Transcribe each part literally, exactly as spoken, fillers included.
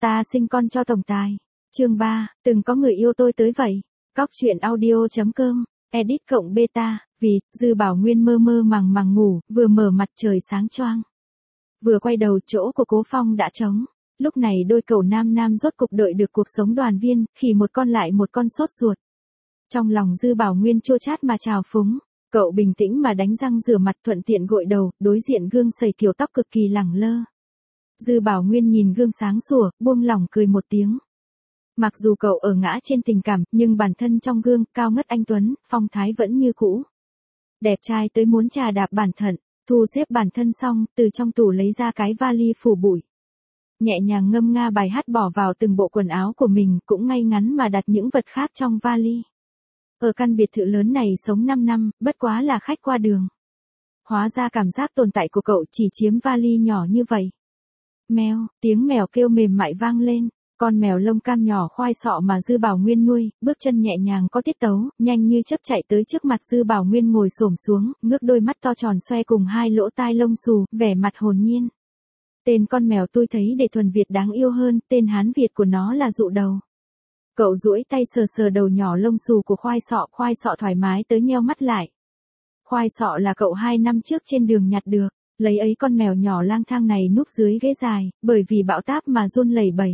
Ta sinh con cho tổng tài. Chương ba, từng có người yêu tôi tới vậy. Cóc truyện audio chấm com, edit cộng beta, vì, Dư Bảo Nguyên mơ mơ màng màng ngủ, vừa mở mặt trời sáng choang. Vừa quay đầu chỗ của Cố Phong đã trống. Lúc này đôi cậu nam nam rốt cục đợi được cuộc sống đoàn viên, khỉ một con lại một con sốt ruột. Trong lòng Dư Bảo Nguyên chua chát mà trào phúng, cậu bình tĩnh mà đánh răng rửa mặt thuận tiện gội đầu, đối diện gương sẩy kiểu tóc cực kỳ lẳng lơ. Dư Bảo Nguyên nhìn gương sáng sủa, buông lỏng cười một tiếng. Mặc dù cậu ở ngã trên tình cảm, nhưng bản thân trong gương, cao ngất anh tuấn, phong thái vẫn như cũ. Đẹp trai tới muốn trà đạp bản thân, thu xếp bản thân xong, từ trong tủ lấy ra cái vali phủ bụi. Nhẹ nhàng ngâm nga bài hát bỏ vào từng bộ quần áo của mình, cũng ngay ngắn mà đặt những vật khác trong vali. Ở căn biệt thự lớn này sống năm năm, bất quá là khách qua đường. Hóa ra cảm giác tồn tại của cậu chỉ chiếm vali nhỏ như vậy. Mèo, tiếng mèo kêu mềm mại vang lên, con mèo lông cam nhỏ khoai sọ mà Dư Bảo Nguyên nuôi, bước chân nhẹ nhàng có tiết tấu, nhanh như chớp chạy tới trước mặt Dư Bảo Nguyên ngồi xổm xuống, ngước đôi mắt to tròn xoe cùng hai lỗ tai lông xù, vẻ mặt hồn nhiên. Tên con mèo tôi thấy để thuần Việt đáng yêu hơn, tên Hán Việt của nó là Dụ Đầu. Cậu duỗi tay sờ sờ đầu nhỏ lông xù của khoai sọ, khoai sọ thoải mái tới nheo mắt lại. Khoai sọ là cậu hai năm trước trên đường nhặt được, lấy ấy con mèo nhỏ lang thang này núp dưới ghế dài, bởi vì bão táp mà run lẩy bẩy.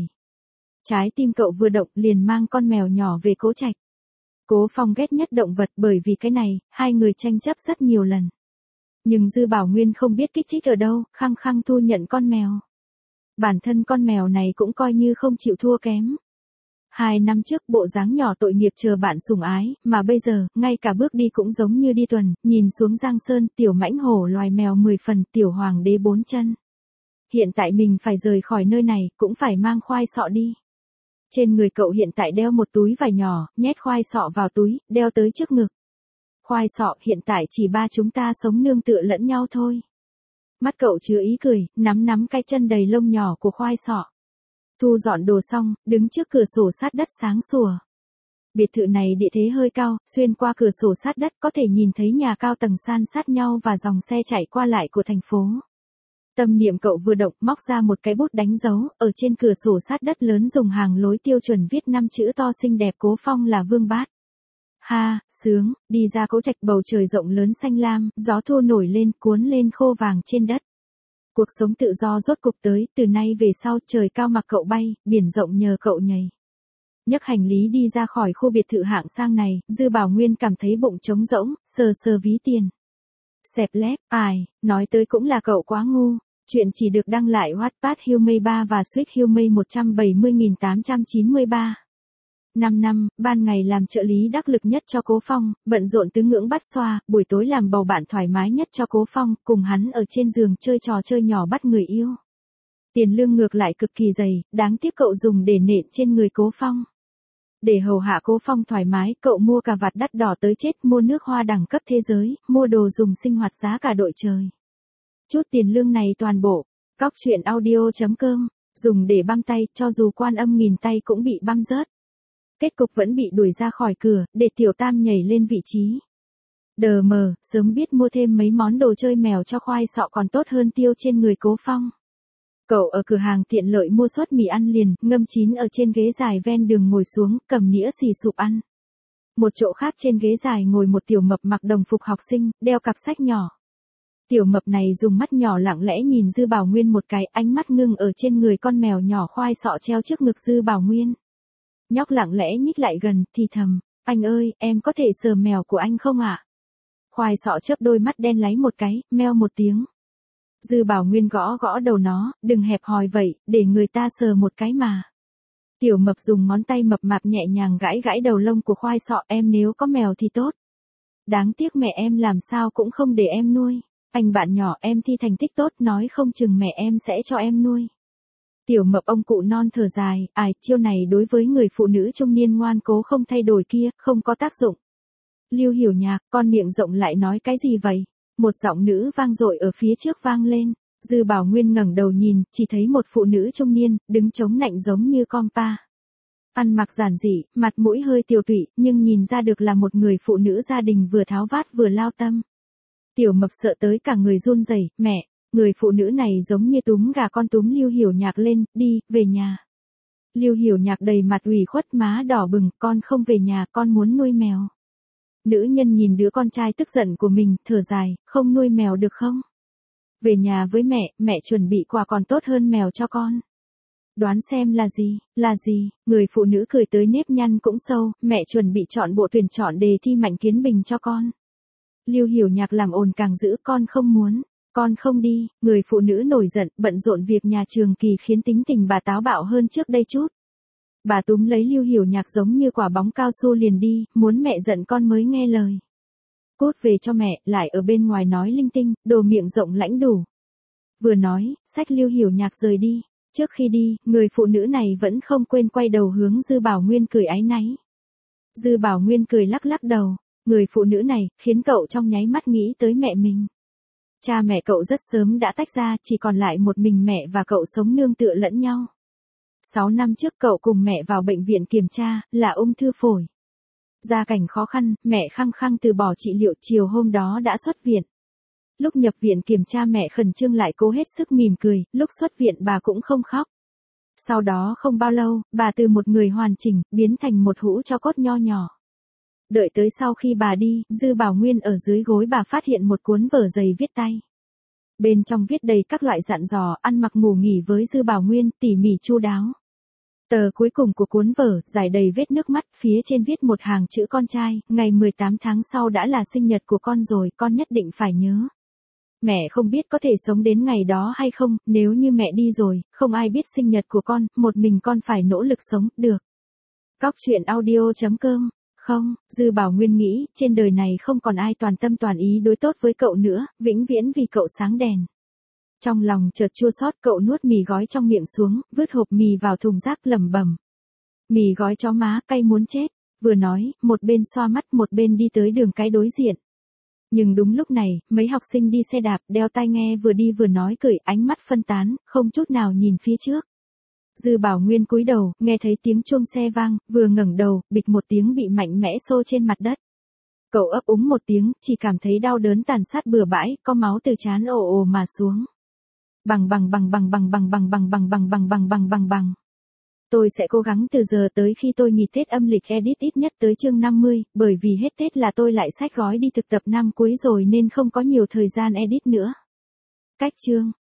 Trái tim cậu vừa động liền mang con mèo nhỏ về Cố Trạch. Cố Phong ghét nhất động vật bởi vì cái này, hai người tranh chấp rất nhiều lần. Nhưng Dư Bảo Nguyên không biết kích thích ở đâu, khăng khăng thu nhận con mèo. Bản thân con mèo này cũng coi như không chịu thua kém. Hai năm trước bộ dáng nhỏ tội nghiệp chờ bạn sủng ái, mà bây giờ, ngay cả bước đi cũng giống như đi tuần, nhìn xuống Giang Sơn, tiểu mãnh hổ loài mèo mười phần, tiểu hoàng đế bốn chân. Hiện tại mình phải rời khỏi nơi này, cũng phải mang khoai sọ đi. Trên người cậu hiện tại đeo một túi vải nhỏ, nhét khoai sọ vào túi, đeo tới trước ngực. Khoai sọ, hiện tại chỉ ba chúng ta sống nương tựa lẫn nhau thôi. Mắt cậu chứa ý cười, nắm nắm cái chân đầy lông nhỏ của khoai sọ. Thu dọn đồ xong, đứng trước cửa sổ sát đất sáng sủa. Biệt thự này địa thế hơi cao, xuyên qua cửa sổ sát đất có thể nhìn thấy nhà cao tầng san sát nhau và dòng xe chạy qua lại của thành phố. Tâm niệm cậu vừa động, móc ra một cái bút đánh dấu, ở trên cửa sổ sát đất lớn dùng hàng lối tiêu chuẩn viết năm chữ to xinh đẹp Cố Phong là Vương Bát. Ha, sướng, đi ra Cố Trạch bầu trời rộng lớn xanh lam, gió thu nổi lên cuốn lên khô vàng trên đất. Cuộc sống tự do rốt cục tới, từ nay về sau trời cao mặc cậu bay, biển rộng nhờ cậu nhảy. Nhấc hành lý đi ra khỏi khu biệt thự hạng sang này, Dư Bảo Nguyên cảm thấy bụng trống rỗng, sờ sờ ví tiền. Xẹp lép, ai, nói tới cũng là cậu quá ngu, chuyện chỉ được đăng lại Wattpad Humay ba và Sweet Humay một trăm bảy mươi nghìn tám trăm chín mươi ba. năm năm, ban ngày làm trợ lý đắc lực nhất cho Cố Phong, bận rộn tứ ngưỡng bắt xoa, buổi tối làm bầu bạn thoải mái nhất cho Cố Phong, cùng hắn ở trên giường chơi trò chơi nhỏ bắt người yêu. Tiền lương ngược lại cực kỳ dày, đáng tiếc cậu dùng để nện trên người Cố Phong. Để hầu hạ Cố Phong thoải mái, cậu mua cà vạt đắt đỏ tới chết, mua nước hoa đẳng cấp thế giới, mua đồ dùng sinh hoạt giá cả đội trời. Chút tiền lương này toàn bộ, cóc truyện audio chấm com, dùng để băm tay, cho dù Quan Âm nghìn tay cũng bị băm rớt. Kết cục vẫn bị đuổi ra khỏi cửa, để Tiểu Tam nhảy lên vị trí. Đờ mờ, sớm biết mua thêm mấy món đồ chơi mèo cho khoai sọ còn tốt hơn tiêu trên người Cố Phong. Cậu ở cửa hàng tiện lợi mua suất mì ăn liền, ngâm chín ở trên ghế dài ven đường ngồi xuống, cầm nĩa xì sụp ăn. Một chỗ khác trên ghế dài ngồi một tiểu mập mặc đồng phục học sinh, đeo cặp sách nhỏ. Tiểu mập này dùng mắt nhỏ lặng lẽ nhìn Dư Bảo Nguyên một cái, ánh mắt ngưng ở trên người con mèo nhỏ khoai sọ treo trước ngực Dư Bảo Nguyên. Nhóc lặng lẽ nhích lại gần, thì thầm, anh ơi, em có thể sờ mèo của anh không ạ? Khoai sọ chớp đôi mắt đen láy một cái, meo một tiếng. Dư Bảo Nguyên gõ gõ đầu nó, đừng hẹp hòi vậy, để người ta sờ một cái mà. Tiểu mập dùng ngón tay mập mạp nhẹ nhàng gãi gãi đầu lông của khoai sọ, em nếu có mèo thì tốt. Đáng tiếc mẹ em làm sao cũng không để em nuôi. Anh bạn nhỏ em thi thành tích tốt, nói không chừng mẹ em sẽ cho em nuôi. Tiểu mập ông cụ non thở dài, ai, chiêu này đối với người phụ nữ trung niên ngoan cố không thay đổi kia, không có tác dụng. Lưu Hiểu Nhạc, con miệng rộng lại nói cái gì vậy? Một giọng nữ vang dội ở phía trước vang lên. Dư Bảo Nguyên ngẩng đầu nhìn, chỉ thấy một phụ nữ trung niên, đứng chống nạnh giống như compa. Ăn mặc giản dị, mặt mũi hơi tiều tụy, nhưng nhìn ra được là một người phụ nữ gia đình vừa tháo vát vừa lao tâm. Tiểu mập sợ tới cả người run rẩy, mẹ, người phụ nữ này giống như túm gà con túm Lưu Hiểu Nhạc lên, đi, về nhà. Lưu Hiểu Nhạc đầy mặt ủy khuất, má đỏ bừng, con không về nhà, con muốn nuôi mèo. Nữ nhân nhìn đứa con trai tức giận của mình, thở dài, không nuôi mèo được không? Về nhà với mẹ, mẹ chuẩn bị quà còn tốt hơn mèo cho con. Đoán xem là gì, là gì, người phụ nữ cười tới nếp nhăn cũng sâu, mẹ chuẩn bị chọn bộ tuyển chọn đề thi Mạnh Kiến Bình cho con. Lưu Hiểu Nhạc làm ồn càng dữ, con không muốn, con không đi, người phụ nữ nổi giận, bận rộn việc nhà trường kỳ khiến tính tình bà táo bạo hơn trước đây chút. Bà túm lấy Lưu Hiểu Nhạc giống như quả bóng cao su liền đi, muốn mẹ giận con mới nghe lời. Cút về cho mẹ, lại ở bên ngoài nói linh tinh, đồ miệng rộng lãnh đủ. Vừa nói, xách Lưu Hiểu Nhạc rời đi. Trước khi đi, người phụ nữ này vẫn không quên quay đầu hướng Dư Bảo Nguyên cười áy náy. Dư Bảo Nguyên cười lắc lắc đầu, người phụ nữ này, khiến cậu trong nháy mắt nghĩ tới mẹ mình. Cha mẹ cậu rất sớm đã tách ra, chỉ còn lại một mình mẹ và cậu sống nương tựa lẫn nhau. Sáu năm trước cậu cùng mẹ vào bệnh viện kiểm tra, là ung thư phổi. Gia cảnh khó khăn, mẹ khăng khăng từ bỏ trị liệu, chiều hôm đó đã xuất viện. Lúc nhập viện kiểm tra mẹ khẩn trương lại cố hết sức mỉm cười, lúc xuất viện bà cũng không khóc. Sau đó không bao lâu, bà từ một người hoàn chỉnh, biến thành một hũ tro cốt nho nhỏ. Đợi tới sau khi bà đi, Dư Bảo Nguyên ở dưới gối bà phát hiện một cuốn vở dày viết tay. Bên trong viết đầy các loại dặn dò, ăn mặc ngủ nghỉ với Dư Bảo Nguyên, tỉ mỉ chu đáo. Tờ cuối cùng của cuốn vở, dài đầy vết nước mắt, phía trên viết một hàng chữ con trai, ngày mười tám tháng sau đã là sinh nhật của con rồi, con nhất định phải nhớ. Mẹ không biết có thể sống đến ngày đó hay không, nếu như mẹ đi rồi, không ai biết sinh nhật của con, một mình con phải nỗ lực sống, được. Cóc truyện audio chấm com. Không, Dư Bảo Nguyên nghĩ, trên đời này không còn ai toàn tâm toàn ý đối tốt với cậu nữa, vĩnh viễn vì cậu sáng đèn. Trong lòng chợt chua xót, cậu nuốt mì gói trong miệng xuống, vứt hộp mì vào thùng rác lẩm bẩm. Mì gói chó má, cay muốn chết. Vừa nói, một bên xoa mắt, một bên đi tới đường cái đối diện. Nhưng đúng lúc này, mấy học sinh đi xe đạp, đeo tai nghe vừa đi vừa nói cười, ánh mắt phân tán, không chút nào nhìn phía trước. Dư Bảo Nguyên cúi đầu, nghe thấy tiếng chuông xe vang, vừa ngẩng đầu, bịch một tiếng bị mạnh mẽ xô trên mặt đất. Cậu ấp úng một tiếng, chỉ cảm thấy đau đớn tàn sát bừa bãi, có máu từ trán ồ ồ mà xuống. Bằng bằng bằng bằng bằng bằng bằng bằng bằng bằng bằng bằng bằng bằng bằng. Tôi sẽ cố gắng từ giờ tới khi tôi nghỉ Tết âm lịch edit ít nhất tới chương năm mươi, bởi vì hết Tết là tôi lại xách gói đi thực tập năm cuối rồi nên không có nhiều thời gian edit nữa. Cách chương